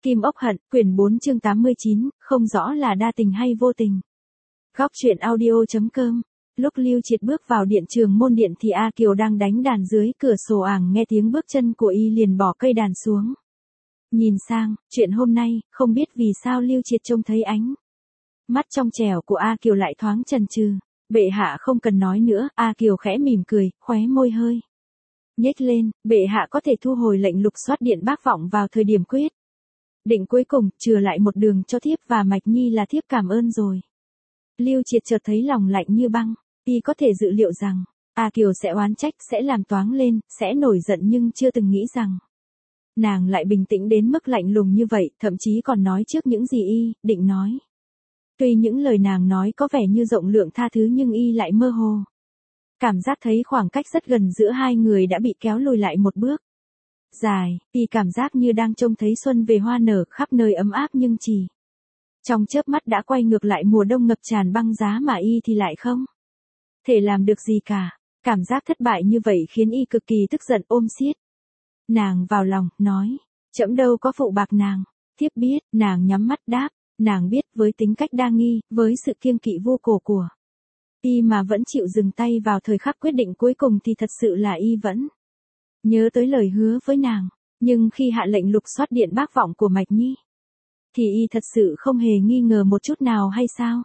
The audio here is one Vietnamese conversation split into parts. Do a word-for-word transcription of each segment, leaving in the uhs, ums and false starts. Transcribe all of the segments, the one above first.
Kim ốc hận, quyển bốn chương tám mươi chín, không rõ là đa tình hay vô tình. Góc truyện audio.com. Lúc Lưu Triệt bước vào điện trường môn điện thì A Kiều đang đánh đàn dưới cửa sổ ảng, nghe tiếng bước chân của y liền bỏ cây đàn xuống. Nhìn sang, chuyện hôm nay, không biết vì sao Lưu Triệt trông thấy ánh mắt trong trẻo của A Kiều lại thoáng chần chừ. Bệ hạ không cần nói nữa, A Kiều khẽ mỉm cười, khóe môi hơi nhếch lên, bệ hạ có thể thu hồi lệnh lục soát điện bác vọng vào thời điểm quyết định cuối cùng, trừ lại một đường cho thiếp và Mạch Nhi là thiếp cảm ơn rồi. Lưu Triệt chợt thấy lòng lạnh như băng, y có thể dự liệu rằng A Kiều sẽ oán trách, sẽ làm toáng lên, sẽ nổi giận, nhưng chưa từng nghĩ rằng nàng lại bình tĩnh đến mức lạnh lùng như vậy, thậm chí còn nói trước những gì y định nói. Tuy những lời nàng nói có vẻ như rộng lượng tha thứ, nhưng y lại mơ hồ cảm giác thấy khoảng cách rất gần giữa hai người đã bị kéo lùi lại một bước dài, y cảm giác như đang trông thấy xuân về hoa nở khắp nơi ấm áp, nhưng chỉ trong chớp mắt đã quay ngược lại mùa đông ngập tràn băng giá, mà y thì lại không thể làm được gì cả. Cảm giác thất bại như vậy khiến y cực kỳ tức giận, ôm siết nàng vào lòng, nói: trẫm đâu có phụ bạc nàng. Thiếp biết. Nàng nhắm mắt đáp. Nàng biết với tính cách đa nghi, với sự kiêng kỵ vô cổ của y mà vẫn chịu dừng tay vào thời khắc quyết định cuối cùng thì thật sự là y vẫn nhớ tới lời hứa với nàng. Nhưng khi hạ lệnh lục soát điện bác vọng của Mạch Nhi thì y thật sự không hề nghi ngờ một chút nào, hay sao?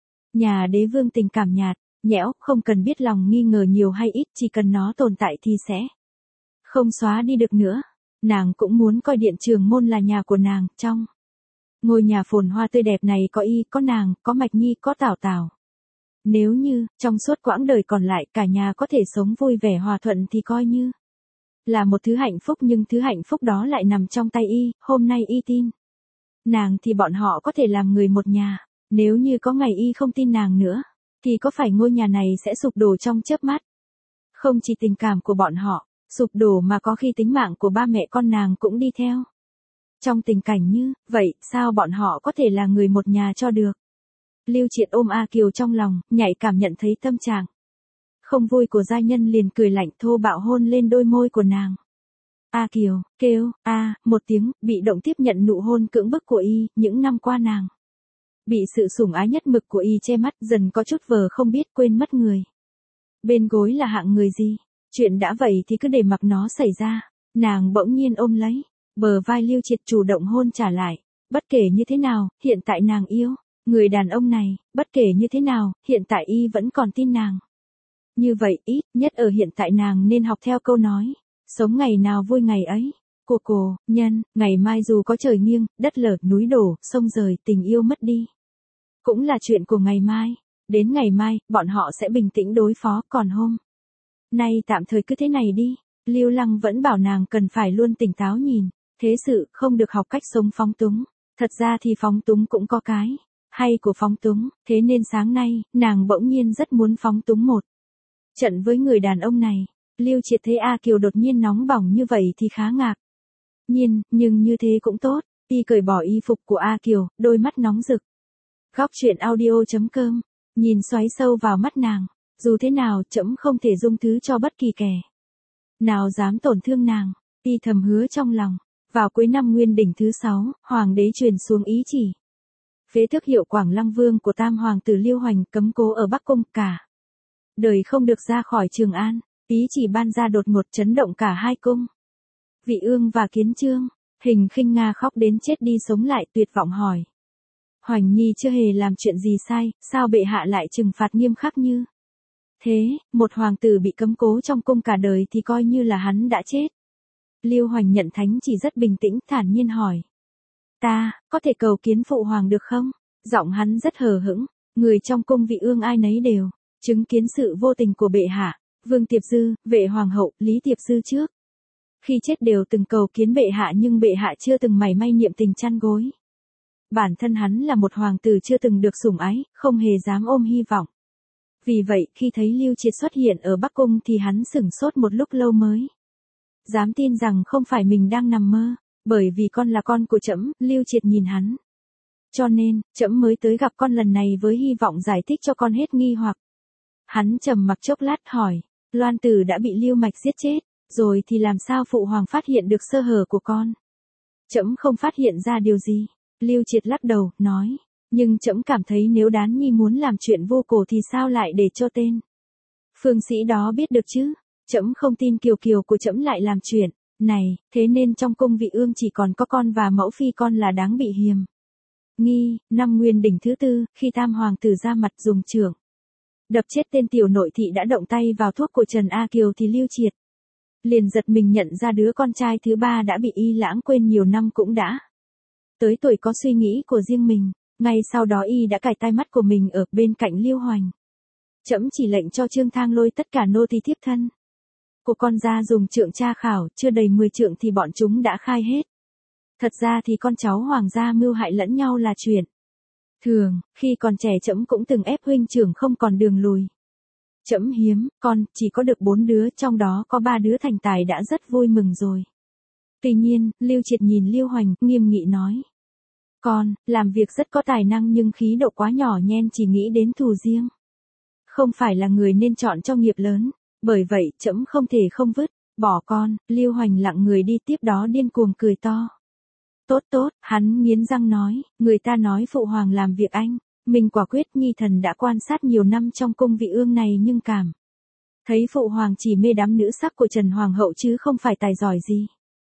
Nhà đế vương tình cảm nhạt, nhẽo, không cần biết lòng nghi ngờ nhiều hay ít, chỉ cần nó tồn tại thì sẽ không xóa đi được nữa. Nàng cũng muốn coi điện trường môn là nhà của nàng, trong ngôi nhà phồn hoa tươi đẹp này có y, có nàng, có Mạch Nhi, có Tảo Tảo. Nếu như, trong suốt quãng đời còn lại cả nhà có thể sống vui vẻ hòa thuận thì coi như là một thứ hạnh phúc, nhưng thứ hạnh phúc đó lại nằm trong tay y. Hôm nay y tin nàng thì bọn họ có thể làm người một nhà. Nếu như có ngày y không tin nàng nữa, thì có phải ngôi nhà này sẽ sụp đổ trong chớp mắt? Không chỉ tình cảm của bọn họ sụp đổ mà có khi tính mạng của ba mẹ con nàng cũng đi theo. Trong tình cảnh như vậy, sao bọn họ có thể là người một nhà cho được? Lưu Triệt ôm A Kiều trong lòng, nhạy cảm nhận thấy tâm trạng không vui của gia nhân, liền cười lạnh thô bạo hôn lên đôi môi của nàng. A Kiều kêu a một tiếng, bị động tiếp nhận nụ hôn cưỡng bức của y. Những năm qua nàng bị sự sủng ái nhất mực của y che mắt, dần có chút vờ không biết, quên mất người bên gối là hạng người gì. Chuyện đã vậy thì cứ để mặc nó xảy ra. Nàng bỗng nhiên ôm lấy bờ vai Lưu Triệt, chủ động hôn trả lại. Bất kể như thế nào, hiện tại nàng yêu người đàn ông này. Bất kể như thế nào, hiện tại y vẫn còn tin nàng. Như vậy, ít nhất ở hiện tại nàng nên học theo câu nói: sống ngày nào vui ngày ấy. Cô cô, nhân, ngày mai dù có trời nghiêng, đất lở, núi đổ, sông rời, tình yêu mất đi, cũng là chuyện của ngày mai. Đến ngày mai, bọn họ sẽ bình tĩnh đối phó, còn hôm nay tạm thời cứ thế này đi. Lưu Lăng vẫn bảo nàng cần phải luôn tỉnh táo nhìn thế sự, không được học cách sống phóng túng. Thật ra thì phóng túng cũng có cái hay của phóng túng, thế nên sáng nay, nàng bỗng nhiên rất muốn phóng túng một trận với người đàn ông này. Lưu Triệt thấy A Kiều đột nhiên nóng bỏng như vậy thì khá ngạc nhiên, nhưng như thế cũng tốt. Y cởi bỏ y phục của A Kiều, đôi mắt nóng rực. Góc truyện audio.com. Nhìn xoáy sâu vào mắt nàng. Dù thế nào, trẫm không thể dung thứ cho bất kỳ kẻ nào dám tổn thương nàng. Y thầm hứa trong lòng. Vào cuối năm Nguyên Đỉnh thứ sáu, hoàng đế truyền xuống ý chỉ phế tước hiệu Quảng Lăng Vương của tam hoàng tử Liêu Hoành, cấm cố ở Bắc Cung, cả đời không được ra khỏi Trường An. Ý chỉ ban ra đột ngột chấn động cả hai cung. Vị Ương và Kiến Chương, Hình Khinh Nga khóc đến chết đi sống lại, tuyệt vọng hỏi: Hoành Nhi chưa hề làm chuyện gì sai, sao bệ hạ lại trừng phạt nghiêm khắc như thế? Một hoàng tử bị cấm cố trong cung cả đời thì coi như là hắn đã chết. Liêu Hoành nhận thánh chỉ rất bình tĩnh, thản nhiên hỏi: ta, có thể cầu kiến phụ hoàng được không? Giọng hắn rất hờ hững. Người trong cung Vị Ương ai nấy đều chứng kiến sự vô tình của bệ hạ. Vương Tiệp Dư, Vệ Hoàng hậu, Lý Tiệp Dư trước khi chết đều từng cầu kiến bệ hạ, nhưng bệ hạ chưa từng mảy may niệm tình chăn gối. Bản thân hắn là một hoàng tử chưa từng được sủng ái, không hề dám ôm hy vọng. Vì vậy, khi thấy Lưu Triệt xuất hiện ở Bắc Cung thì hắn sửng sốt một lúc lâu mới dám tin rằng không phải mình đang nằm mơ. Bởi vì con là con của trẫm, Lưu Triệt nhìn hắn. Cho nên, trẫm mới tới gặp con lần này với hy vọng giải thích cho con hết nghi hoặc. Hắn trầm mặc chốc lát hỏi: Loan Tử đã bị Lưu Mạch giết chết rồi thì làm sao phụ hoàng phát hiện được sơ hở của con? Trẫm không phát hiện ra điều gì. Lưu Triệt lắc đầu, nói. Nhưng trẫm cảm thấy nếu Đán Nhi muốn làm chuyện vô cổ thì sao lại để cho tên phương sĩ đó biết được chứ? Trẫm không tin kiều kiều của trẫm lại làm chuyện này, thế nên trong cung vị ương chỉ còn có con và mẫu phi con là đáng bị hiềm nghi. Năm Nguyên đỉnh thứ tư, khi tam hoàng tử ra mặt dùng chưởng đập chết tên tiểu nội thị đã động tay vào thuốc của Trần A Kiều thì Lưu Triệt liền giật mình nhận ra đứa con trai thứ ba đã bị y lãng quên nhiều năm cũng đã tới tuổi có suy nghĩ của riêng mình. Ngay sau đó y đã cài tai mắt của mình ở bên cạnh Liêu Hoành. Trẫm chỉ lệnh cho Trương Thang lôi tất cả nô tỳ thiếp thân của con ra dùng trượng tra khảo, chưa đầy mười trượng thì bọn chúng đã khai hết. Thật ra thì con cháu hoàng gia mưu hại lẫn nhau là chuyện thường, khi còn trẻ trẫm cũng từng ép huynh trưởng không còn đường lùi. Trẫm hiếm, con chỉ có được bốn đứa, trong đó có ba đứa thành tài đã rất vui mừng rồi. Tuy nhiên, Lưu Triệt nhìn Liêu Hoành, nghiêm nghị nói. Con, làm việc rất có tài năng nhưng khí độ quá nhỏ nhen, chỉ nghĩ đến thù riêng. Không phải là người nên chọn cho nghiệp lớn, bởi vậy trẫm không thể không vứt bỏ con. Liêu Hoành lặng người đi, tiếp đó điên cuồng cười to. Tốt tốt, hắn nghiến răng nói, người ta nói phụ hoàng làm việc anh, mình quả quyết. Nhi thần đã quan sát nhiều năm trong cung vị ương này nhưng cảm thấy phụ hoàng chỉ mê đắm nữ sắc của Trần Hoàng hậu chứ không phải tài giỏi gì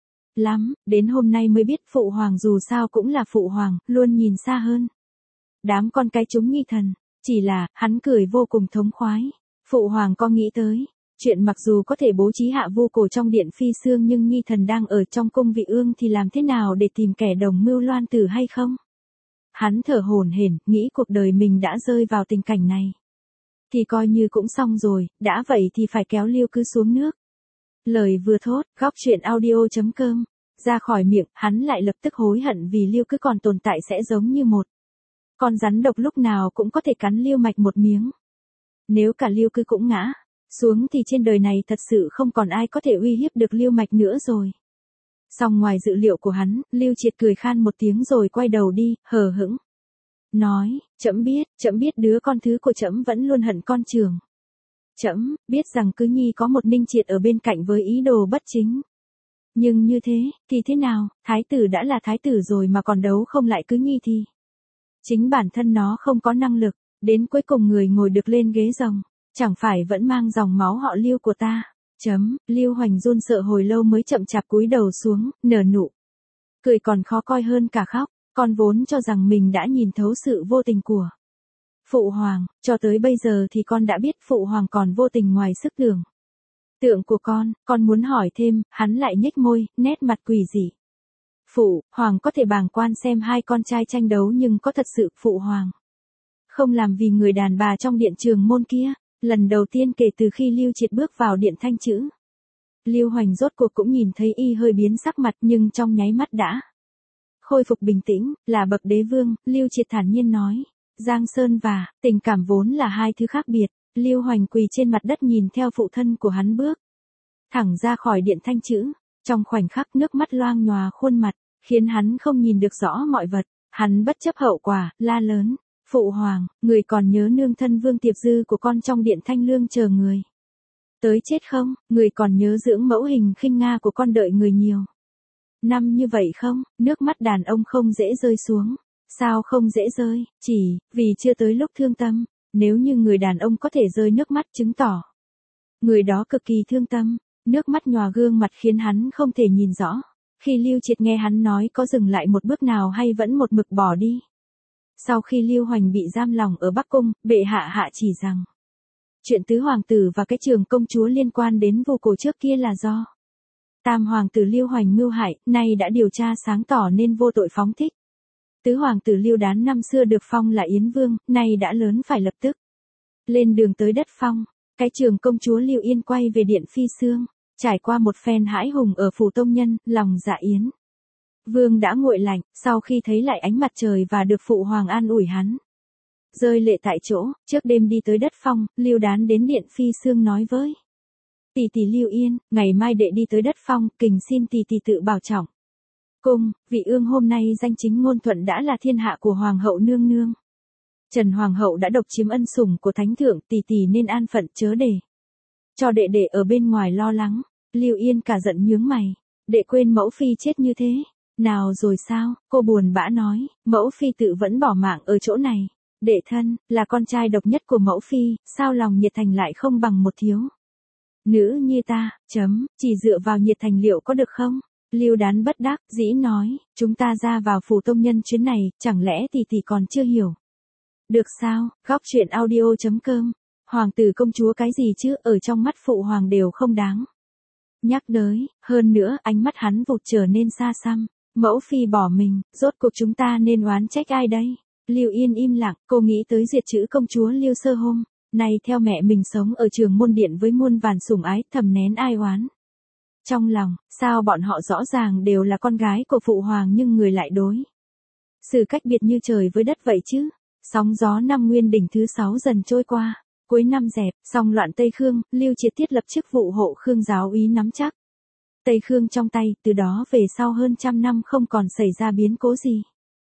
lắm, đến hôm nay mới biết phụ hoàng dù sao cũng là phụ hoàng, luôn nhìn xa hơn đám con cái chúng Nhi thần. Chỉ là, hắn cười vô cùng thống khoái. Phụ hoàng có nghĩ tới chuyện mặc dù có thể bố trí hạ vu cổ trong điện phi xương nhưng Nhi thần đang ở trong cung vị ương thì làm thế nào để tìm kẻ đồng mưu loan tử hay không? Hắn thở hổn hển, nghĩ cuộc đời mình đã rơi vào tình cảnh này thì coi như cũng xong rồi, đã vậy thì phải kéo Liêu Cứ xuống nước. Lời vừa thốt, góc truyện audio chấm com ra khỏi miệng, hắn lại lập tức hối hận vì Liêu Cứ còn tồn tại sẽ giống như một con rắn độc lúc nào cũng có thể cắn Liêu Mạch một miếng. Nếu cả Liêu Cứ cũng ngã xuống thì trên đời này thật sự không còn ai có thể uy hiếp được Liêu Mạch nữa rồi. Song ngoài dự liệu của hắn, Lưu Triệt cười khan một tiếng rồi quay đầu đi, hờ hững nói, trẫm biết, trẫm biết đứa con thứ của trẫm vẫn luôn hận con trường. Trẫm biết rằng Cứ Nhi có một Ninh Triệt ở bên cạnh với ý đồ bất chính. Nhưng như thế, thì thế nào, thái tử đã là thái tử rồi mà còn đấu không lại Cứ Nhi thì chính bản thân nó không có năng lực, đến cuối cùng người ngồi được lên ghế rồng, chẳng phải vẫn mang dòng máu họ Liêu của ta. Chấm, Liêu Hoành run sợ hồi lâu mới chậm chạp cúi đầu xuống, nở nụ cười còn khó coi hơn cả khóc. Con vốn cho rằng mình đã nhìn thấu sự vô tình của phụ hoàng, cho tới bây giờ thì con đã biết phụ hoàng còn vô tình ngoài sức tưởng tượng của con. Con muốn hỏi thêm, hắn lại nhếch môi, nét mặt quỷ dị. Phụ hoàng có thể bàng quan xem hai con trai tranh đấu nhưng có thật sự phụ hoàng không làm vì người đàn bà trong điện Trường Môn kia? Lần đầu tiên kể từ khi Lưu Triệt bước vào điện Thanh Chữ, Liêu Hoành rốt cuộc cũng nhìn thấy y hơi biến sắc mặt nhưng trong nháy mắt đã khôi phục bình tĩnh. Là bậc đế vương, Lưu Triệt thản nhiên nói, Giang Sơn và tình cảm vốn là hai thứ khác biệt. Liêu Hoành quỳ trên mặt đất nhìn theo phụ thân của hắn bước thẳng ra khỏi điện Thanh Chữ. Trong khoảnh khắc nước mắt loang nhòa khuôn mặt, khiến hắn không nhìn được rõ mọi vật. Hắn bất chấp hậu quả, la lớn, phụ hoàng, người còn nhớ nương thân Vương Tiệp Dư của con trong điện Thanh Lương chờ người tới chết không? Người còn nhớ dưỡng mẫu hình khinh nga của con đợi người nhiều năm như vậy không? Nước mắt đàn ông không dễ rơi xuống. Sao không dễ rơi? Chỉ vì chưa tới lúc thương tâm. Nếu như người đàn ông có thể rơi nước mắt chứng tỏ người đó cực kỳ thương tâm. Nước mắt nhòa gương mặt khiến hắn không thể nhìn rõ. Khi Lưu Triệt nghe hắn nói có dừng lại một bước nào hay vẫn một mực bỏ đi. Sau khi Liêu Hoành bị giam lòng ở Bắc Cung, bệ hạ hạ chỉ rằng chuyện tứ hoàng tử và cái Trường công chúa liên quan đến vu cổ trước kia là do tam hoàng tử Liêu Hoành mưu hại, nay đã điều tra sáng tỏ nên vô tội phóng thích. Tứ hoàng tử Liêu Đán năm xưa được phong là Yến Vương, nay đã lớn phải lập tức lên đường tới đất phong. Cái Trường công chúa Liêu Yên quay về điện Phi Xương, trải qua một phen hãi hùng ở phủ tông nhân, lòng dạ Yến Vương đã nguội lạnh. Sau khi thấy lại ánh mặt trời và được phụ hoàng an ủi, hắn rơi lệ tại chỗ. Trước đêm đi tới đất phong, Liêu Đán đến điện Phi Xương nói với tỷ tỷ Liêu Yên, ngày mai đệ đi tới đất phong, kình xin tỷ tỷ tự bảo trọng cung. Vị ương hôm nay danh chính ngôn thuận đã là thiên hạ của hoàng hậu nương nương. Trần hoàng hậu đã độc chiếm ân sủng của thánh thượng, tỷ tỷ nên an phận chớ để cho đệ đệ ở bên ngoài lo lắng. Liêu Yên cả giận nhướng mày, đệ quên mẫu phi chết như thế Nào rồi sao, cô buồn bã nói, mẫu phi tự vẫn bỏ mạng ở chỗ này. Đệ thân, là con trai độc nhất của mẫu phi, sao lòng nhiệt thành lại không bằng một thiếu nữ như ta, chấm, chỉ dựa vào nhiệt thành liệu có được không? Lưu Đán bất đắc dĩ nói, chúng ta ra vào phủ tông nhân chuyến này, chẳng lẽ tỷ tỷ còn chưa hiểu? Được sao, góc chuyện audio chấm com, hoàng tử công chúa cái gì chứ, ở trong mắt phụ hoàng đều không đáng nhắc tới, hơn nữa ánh mắt hắn vụt trở nên xa xăm, mẫu phi bỏ mình, rốt cuộc chúng ta nên oán trách ai đây? Lưu Yên im lặng, cô nghĩ tới duyệt chữ công chúa Lưu Sơ hôm nay theo mẹ mình sống ở trường môn điện với muôn vàn sủng ái, thầm nén ai oán. Trong lòng, sao bọn họ rõ ràng đều là con gái của phụ hoàng nhưng người lại đối xử cách biệt như trời với đất vậy chứ? Sóng gió năm Nguyên Đỉnh thứ sáu dần trôi qua, cuối năm dẹp, xong loạn Tây Khương, Lưu Triệt thiết lập chức vụ hộ Khương giáo úy nắm chắc Tây Khương trong tay, từ đó về sau hơn trăm năm không còn xảy ra biến cố gì.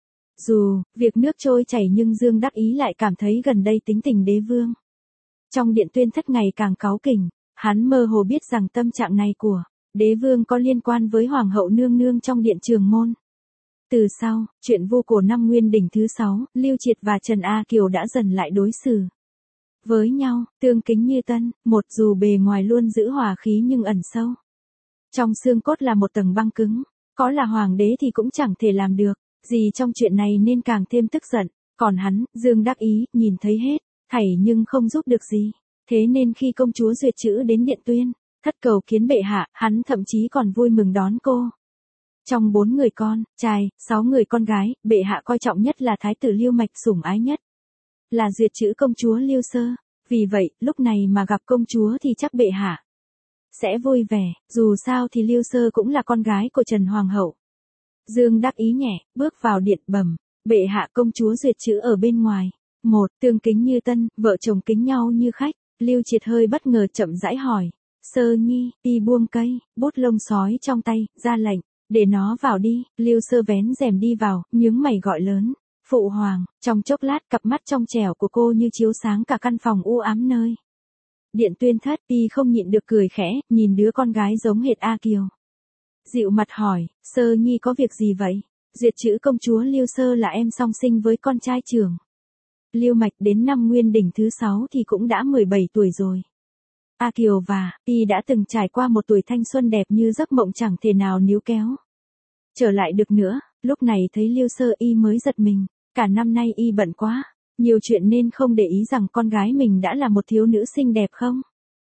Dù, việc nước trôi chảy nhưng Dương Đắc Ý lại cảm thấy gần đây tính tình đế vương trong điện tuyên thất ngày càng cáu kỉnh, hắn mơ hồ biết rằng tâm trạng này của đế vương có liên quan với hoàng hậu nương nương trong điện Trường Môn. Từ sau, chuyện vu cổ năm Nguyên Đỉnh thứ sáu, Lưu Triệt và Trần A Kiều đã dần lại đối xử với nhau, tương kính như tân, một dù bề ngoài luôn giữ hòa khí nhưng ẩn sâu trong xương cốt là một tầng băng cứng, có là hoàng đế thì cũng chẳng thể làm được gì trong chuyện này nên càng thêm tức giận, còn hắn, Dương Đắc Ý, nhìn thấy hết thảy nhưng không giúp được gì, thế nên khi công chúa duyệt chữ đến điện tuyên, thất cầu kiến bệ hạ, hắn thậm chí còn vui mừng đón cô. Trong bốn người con, trai, sáu người con gái, bệ hạ coi trọng nhất là thái tử Lưu Mạch, sủng ái nhất là duyệt chữ công chúa Lưu Sơ, vì vậy, lúc này mà gặp công chúa thì chắc bệ hạ sẽ vui vẻ, dù sao thì Lưu Sơ cũng là con gái của Trần Hoàng hậu. Dương Đắc Ý nhẹ, bước vào điện bẩm, bệ hạ công chúa duyệt chữ ở bên ngoài. Một, tương kính như tân, vợ chồng kính nhau như khách. Lưu Triệt hơi bất ngờ chậm rãi hỏi, Sơ Nhi, y buông cây, bút lông sói trong tay, ra lệnh, để nó vào đi. Lưu Sơ vén rèm đi vào, nhướng mày gọi lớn, phụ hoàng. Trong chốc lát cặp mắt trong trẻo của cô như chiếu sáng cả căn phòng u ám nơi điện tuyên thất. Y không nhịn được cười khẽ, nhìn đứa con gái giống hệt A Kiều. Dịu mặt hỏi, Sơ Nhi có việc gì vậy? Duyệt chữ công chúa Lưu Sơ là em song sinh với con trai trưởng Lưu Mạch, đến năm Nguyên Đỉnh thứ sáu thì cũng đã mười bảy tuổi rồi. A Kiều và y đã từng trải qua một tuổi thanh xuân đẹp như giấc mộng chẳng thể nào níu kéo trở lại được nữa. Lúc này thấy Lưu Sơ y mới giật mình, cả năm nay y bận quá nhiều chuyện nên không để ý rằng con gái mình đã là một thiếu nữ xinh đẹp không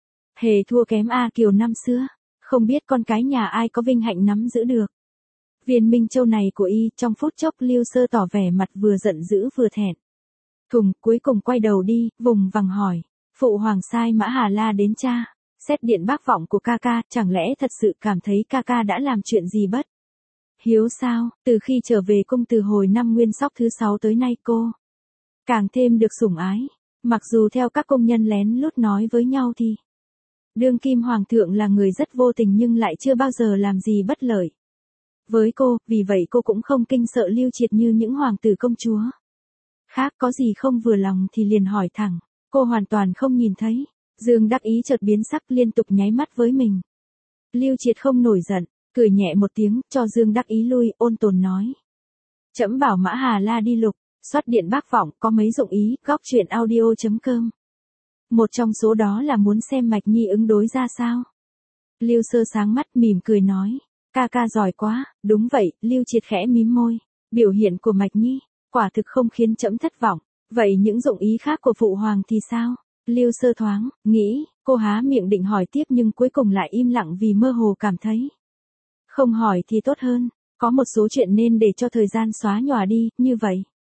hề thua kém A Kiều năm xưa. Không biết con cái nhà ai có vinh hạnh nắm giữ được viên minh châu này của y. Trong phút chốc Lưu Sơ tỏ vẻ mặt vừa giận dữ vừa thẹn thùng, cuối cùng quay đầu đi, vùng vằng hỏi, phụ hoàng sai Mã Hà La đến tra xét điện bác vọng của ca ca, chẳng lẽ thật sự cảm thấy ca ca đã làm chuyện gì bất hiếu sao? Từ khi trở về cung từ hồi năm Nguyên Sóc thứ sáu tới nay cô càng thêm được sủng ái, mặc dù theo các công nhân lén lút nói với nhau thì đương kim hoàng thượng là người rất vô tình nhưng lại chưa bao giờ làm gì bất lợi với cô, vì vậy cô cũng không kinh sợ Lưu Triệt như những hoàng tử công chúa khác. Có gì không vừa lòng thì liền hỏi thẳng, cô hoàn toàn không nhìn thấy. Dương Đắc Ý chợt biến sắc, liên tục nháy mắt với mình. Lưu Triệt không nổi giận, cười nhẹ một tiếng, cho Dương Đắc Ý lui, ôn tồn nói, trẫm bảo Mã Hà La đi lục soát điện bác vọng, có mấy dụng ý. Góc chuyện audio chấm com, một trong số đó là muốn xem Mạch Nhi ứng đối ra sao. Lưu Sơ sáng mắt mỉm cười nói, ca ca giỏi quá. Đúng vậy. Lưu Triệt khẽ mím môi, biểu hiện của Mạch Nhi quả thực không khiến trẫm thất vọng. Vậy những dụng ý khác của phụ hoàng thì sao? Lưu Sơ thoáng nghĩ, cô há miệng định hỏi tiếp nhưng cuối cùng lại im lặng vì mơ hồ cảm thấy không hỏi thì tốt hơn. Có một số chuyện nên để cho thời gian xóa nhòa đi, như vậy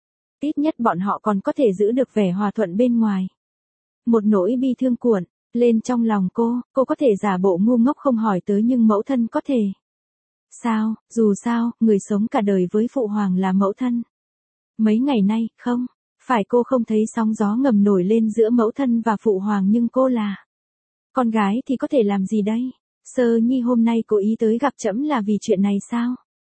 ít nhất bọn họ còn có thể giữ được vẻ hòa thuận bên ngoài. Một nỗi bi thương cuộn lên trong lòng cô, cô có thể giả bộ ngu ngốc không hỏi tới nhưng mẫu thân có thể sao? Dù sao, người sống cả đời với phụ hoàng là mẫu thân. Mấy ngày nay, không phải cô không thấy sóng gió ngầm nổi lên giữa mẫu thân và phụ hoàng nhưng cô là con gái thì có thể làm gì đây? Sơ Nhi hôm nay cố ý tới gặp trẫm là vì chuyện này sao?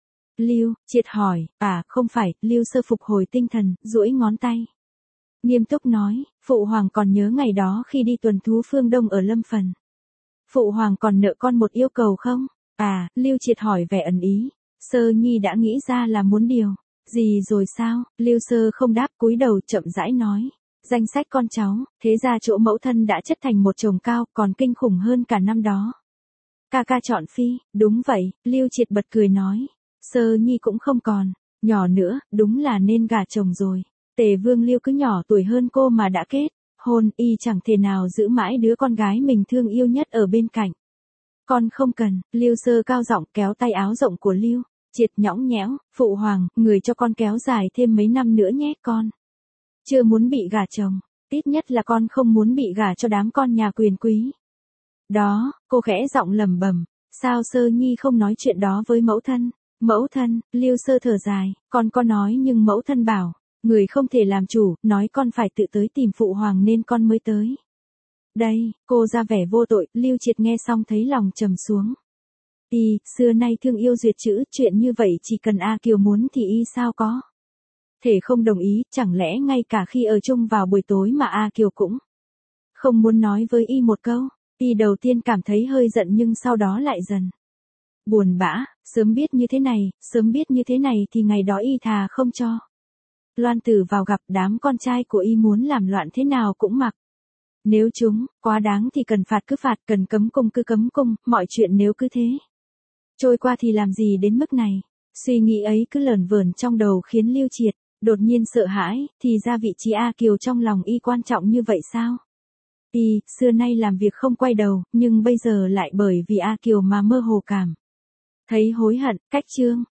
Lưu Triệt hỏi, à không phải. Lưu Sơ phục hồi tinh thần, duỗi ngón tay nghiêm túc nói, phụ hoàng còn nhớ ngày đó khi đi tuần thú phương Đông ở Lâm Phần. Phụ hoàng còn nợ con một yêu cầu không? À, Lưu Triệt hỏi vẻ ẩn ý. Sơ Nhi đã nghĩ ra là muốn điều. Gì rồi sao? Lưu Sơ không đáp, cúi đầu chậm rãi nói. Danh sách con cháu, thế ra chỗ mẫu thân đã chất thành một chồng cao, còn kinh khủng hơn cả năm đó. Ca ca chọn phi, đúng vậy, Lưu Triệt bật cười nói. Sơ Nhi cũng không còn, nhỏ nữa, đúng là nên gả chồng rồi. Tề Vương Lưu cứ nhỏ tuổi hơn cô mà đã kết hôn, y chẳng thể nào giữ mãi đứa con gái mình thương yêu nhất ở bên cạnh. Con không cần, Lưu Sơ cao giọng kéo tay áo rộng của Lưu Triệt nhõng nhẽo, phụ hoàng, người cho con kéo dài thêm mấy năm nữa nhé con. Chưa muốn bị gả chồng, ít nhất là con không muốn bị gả cho đám con nhà quyền quý. Đó, cô khẽ giọng lẩm bẩm, sao Sơ Nhi không nói chuyện đó với mẫu thân? Mẫu thân, Lưu Sơ thở dài, con có nói nhưng mẫu thân bảo, người không thể làm chủ, nói con phải tự tới tìm phụ hoàng nên con mới tới. Đây, cô ra vẻ vô tội, Lưu Triệt nghe xong thấy lòng trầm xuống. Y, xưa nay thương yêu duyệt chữ, chuyện như vậy chỉ cần A Kiều muốn thì y sao có thể không đồng ý, chẳng lẽ ngay cả khi ở chung vào buổi tối mà A Kiều cũng không muốn nói với y một câu. Y đầu tiên cảm thấy hơi giận nhưng sau đó lại dần buồn bã, sớm biết như thế này, sớm biết như thế này thì ngày đó y thà không cho Loan Tử vào gặp, đám con trai của y muốn làm loạn thế nào cũng mặc. Nếu chúng quá đáng thì cần phạt cứ phạt, cần cấm cung cứ cấm cung, mọi chuyện nếu cứ thế trôi qua thì làm gì đến mức này. Suy nghĩ ấy cứ lởn vởn trong đầu khiến Lưu Triệt đột nhiên sợ hãi, thì ra vị trí A Kiều trong lòng y quan trọng như vậy sao? Y, xưa nay làm việc không quay đầu, nhưng bây giờ lại bởi vì A Kiều mà mơ hồ cảm thấy hối hận. Cách chương